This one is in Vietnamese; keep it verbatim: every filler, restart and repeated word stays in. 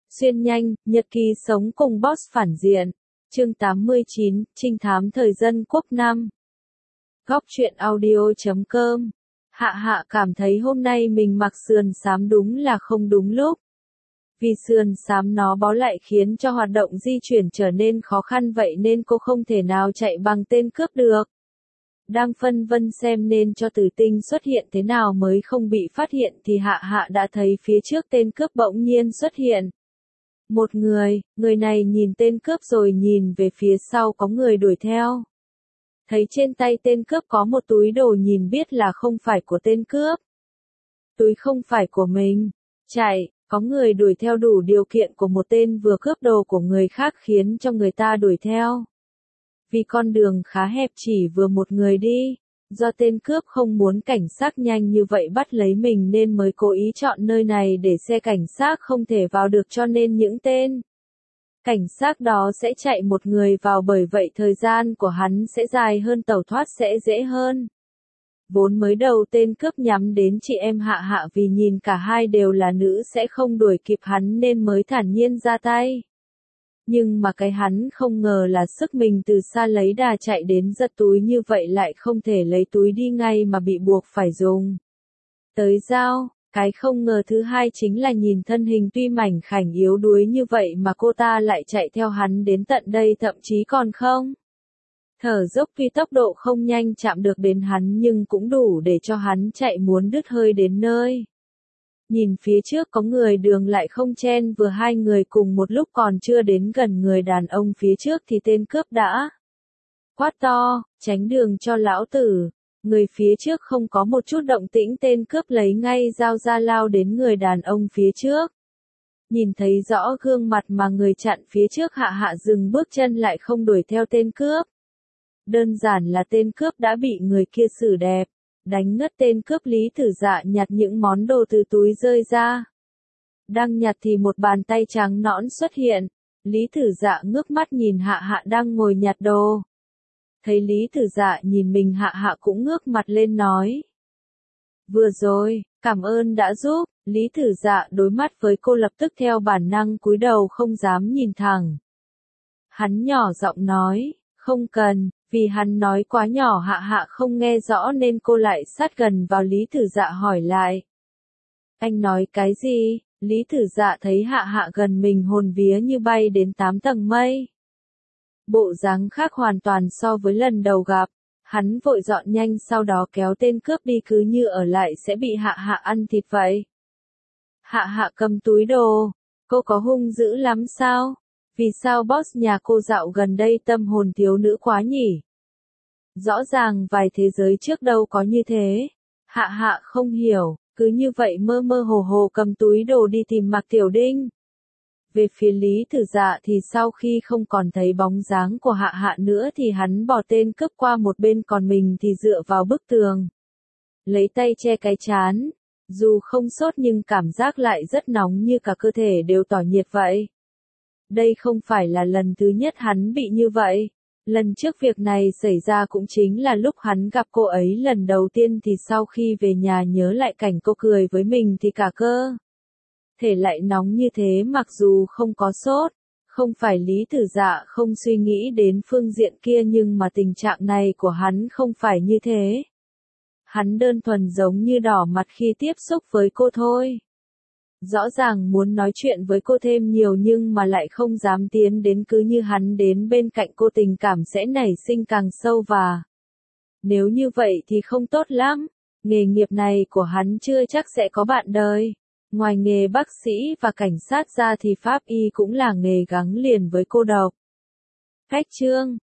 Xuyên nhanh, nhật ký sống cùng boss phản diện. Chương tám mươi chín, trinh thám thời dân quốc năm. Góc truyện audio chấm com. Hạ hạ cảm thấy hôm nay mình mặc sườn xám đúng là không đúng lúc. Vì sườn xám nó bó lại khiến cho hoạt động di chuyển trở nên khó khăn, vậy nên cô không thể nào chạy bằng tên cướp được. Đang phân vân xem nên cho Tử Tinh xuất hiện thế nào mới không bị phát hiện thì hạ hạ đã thấy phía trước tên cướp bỗng nhiên xuất hiện. Một người, người này nhìn tên cướp rồi nhìn về phía sau có người đuổi theo. Thấy trên tay tên cướp có một túi đồ nhìn biết là không phải của tên cướp. Túi không phải của mình. Chạy, có người đuổi theo đủ điều kiện của một tên vừa cướp đồ của người khác khiến cho người ta đuổi theo. Vì con đường khá hẹp chỉ vừa một người đi, do tên cướp không muốn cảnh sát nhanh như vậy bắt lấy mình nên mới cố ý chọn nơi này để xe cảnh sát không thể vào được, cho nên những tên cảnh sát đó sẽ chạy một người vào, bởi vậy thời gian của hắn sẽ dài hơn, tẩu thoát sẽ dễ hơn. Vốn mới đầu tên cướp nhắm đến chị em Hạ Hạ vì nhìn cả hai đều là nữ sẽ không đuổi kịp hắn nên mới thản nhiên ra tay. Nhưng mà cái hắn không ngờ là sức mình từ xa lấy đà chạy đến giật túi như vậy lại không thể lấy túi đi ngay mà bị buộc phải dùng tới dao. Cái không ngờ thứ hai chính là nhìn thân hình tuy mảnh khảnh yếu đuối như vậy mà cô ta lại chạy theo hắn đến tận đây, thậm chí còn không thở dốc vì tốc độ không nhanh chạm được đến hắn nhưng cũng đủ để cho hắn chạy muốn đứt hơi đến nơi. Nhìn phía trước có người đường lại không chen vừa hai người cùng một lúc, còn chưa đến gần người đàn ông phía trước thì tên cướp đã quát to, tránh đường cho lão tử. Người phía trước không có một chút động tĩnh, tên cướp lấy ngay dao ra lao đến người đàn ông phía trước. Nhìn thấy rõ gương mặt mà người chặn phía trước, Hạ Hạ dừng bước chân lại không đuổi theo tên cướp. Đơn giản là tên cướp đã bị người kia xử đẹp. Đánh ngất tên cướp, Lý Tử Dạ nhặt những món đồ từ túi rơi ra. Đang nhặt thì một bàn tay trắng nõn xuất hiện. Lý Tử Dạ ngước mắt nhìn Hạ Hạ đang ngồi nhặt đồ. Thấy Lý Tử Dạ nhìn mình, Hạ Hạ cũng ngước mặt lên nói. Vừa rồi, cảm ơn đã giúp. Lý Tử Dạ đối mắt với cô lập tức theo bản năng cúi đầu không dám nhìn thẳng. Hắn nhỏ giọng nói, không cần. Vì hắn nói quá nhỏ Hạ Hạ không nghe rõ nên cô lại sát gần vào Lý Tử Dạ hỏi lại. Anh nói cái gì? Lý Tử Dạ thấy Hạ Hạ gần mình hồn vía như bay đến tám tầng mây. Bộ dáng khác hoàn toàn so với lần đầu gặp. Hắn vội dọn nhanh sau đó kéo tên cướp đi, cứ như ở lại sẽ bị Hạ Hạ ăn thịt vậy. Hạ Hạ cầm túi đồ. Cô có hung dữ lắm sao? Vì sao boss nhà cô dạo gần đây tâm hồn thiếu nữ quá nhỉ? Rõ ràng vài thế giới trước đâu có như thế. Hạ Hạ không hiểu, cứ như vậy mơ mơ hồ hồ cầm túi đồ đi tìm Mạc Tiểu Đinh. Về phía Lý Tử Dạ thì sau khi không còn thấy bóng dáng của Hạ Hạ nữa thì hắn bỏ tên cướp qua một bên, còn mình thì dựa vào bức tường. Lấy tay che cái trán. Dù không sốt nhưng cảm giác lại rất nóng, như cả cơ thể đều tỏa nhiệt vậy. Đây không phải là lần thứ nhất hắn bị như vậy. Lần trước việc này xảy ra cũng chính là lúc hắn gặp cô ấy lần đầu tiên, thì sau khi về nhà nhớ lại cảnh cô cười với mình thì cả cơ thể lại nóng như thế mặc dù không có sốt. Không phải Lý Tử Dạ không suy nghĩ đến phương diện kia, nhưng mà tình trạng này của hắn không phải như thế. Hắn đơn thuần giống như đỏ mặt khi tiếp xúc với cô thôi. Rõ ràng muốn nói chuyện với cô thêm nhiều nhưng mà lại không dám tiến đến, cứ như hắn đến bên cạnh cô tình cảm sẽ nảy sinh càng sâu, và nếu như vậy thì không tốt lắm. Nghề nghiệp này của hắn chưa chắc sẽ có bạn đời. Ngoài nghề bác sĩ và cảnh sát ra thì pháp y cũng là nghề gắn liền với cô độc. Cách chương